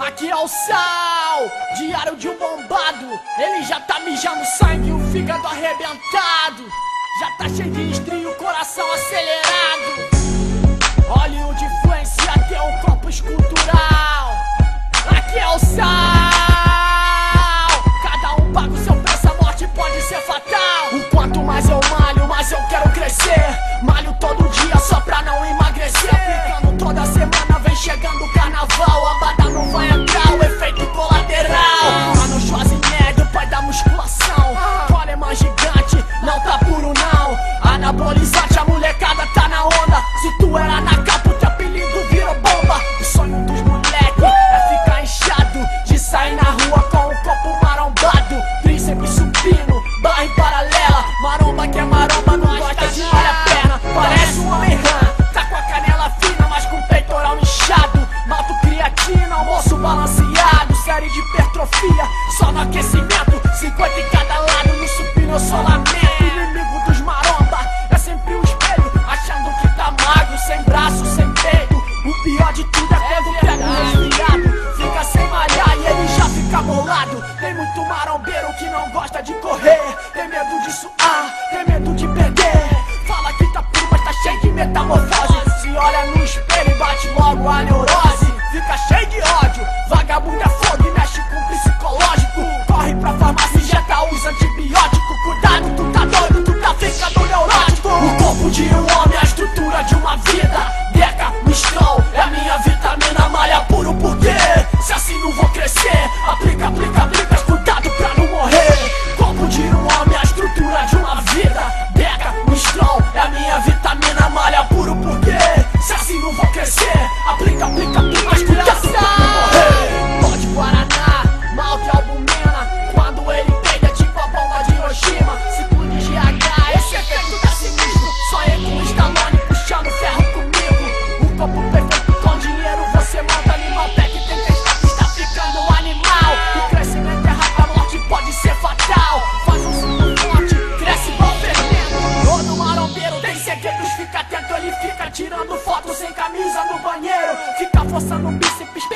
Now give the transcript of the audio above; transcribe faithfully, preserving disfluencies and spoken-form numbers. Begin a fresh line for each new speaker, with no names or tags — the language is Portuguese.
Aqui é o Sal, diário de um bombado. Ele já tá mijando sangue, o fígado arrebentado. Já tá cheio de estrio, o coração acelerado. Hollywood influencia até o corpo escultural. Aqui é o Sal. Cada um paga o seu preço, a morte pode ser fatal. O quanto mais eu malho, mais eu quero crescer. Malho todo dia só pra não emagrecer. Aplicando toda semana, vem chegando o carnaval. A bada não vai entrar, o efeito colateral. Mano Schwarzenegger, pai da musculação. Coleman gigante, não tá puro não. Anabolizante, a molecada tá na onda. Se tu era na capa, o teu apelido virou bomba. O sonho dos moleque é ficar inchado, de sair na rua com o corpo marombado. Tríceps supino, barra em paralela. Maromba que é maromba, não gosta de malhar perna. Parece um homem rã, tá com a canela fina, mas com o peitoral inchado. Malto creatina, almoço balanceado. Série de hipertrofia, só no aquecimento. Cinquenta em cada lado, no supino eu só lamento. Inimigo dos maromba, é sempre o espelho, achando que tá magro, sem braço, sem peito. O pior de tudo é quando pega o resfriado, fica sem malhar e ele já fica bolado. Tem muito marombeiro que não gosta de correr, tem medo de suar, tem medo de perder. Fala que tá puro, mas tá cheio de metamorfose. Se olha no espelho e bate logo a neurose. Fica cheio de ódio, vagabundo é fogo e mexe com o psicológico. Corre pra farmácia e injeta os antibióticos. Cuidado, tu tá doido, tu tá ficando neurótico. O corpo de um homem é a estrutura de uma vida. Deca, Mistral, é a minha vitamina. Malha puro porque se assim não vou crescer. Aplica, aplica, aplica, cuidado pra não morrer. Corpo de um homem é a estrutura de uma vida. Deca, Mistral, é a minha vitamina. Malha puro porque se assim não vou crescer. Aplica, aplica, aplica, cuidado pra não morrer. Pó de Guaraná, malte e albumina. Quando ele pega é tipo a bomba de Hiroshima. Ciclo de G H, esse efeito tá sinistro. Sonhei com o Stallone puxando ferro comigo. O corpo perfeito com dinheiro você monta animal. Pé que tem testa, está ficando animal. O crescimento é rápido, a morte pode ser fatal. Faz um ciclo forte, cresce igual fermento. Todo marombeiro tem segredos, fica atento. Ele fica tirando foto sem camisa no banheiro. Fica forçando o bíceps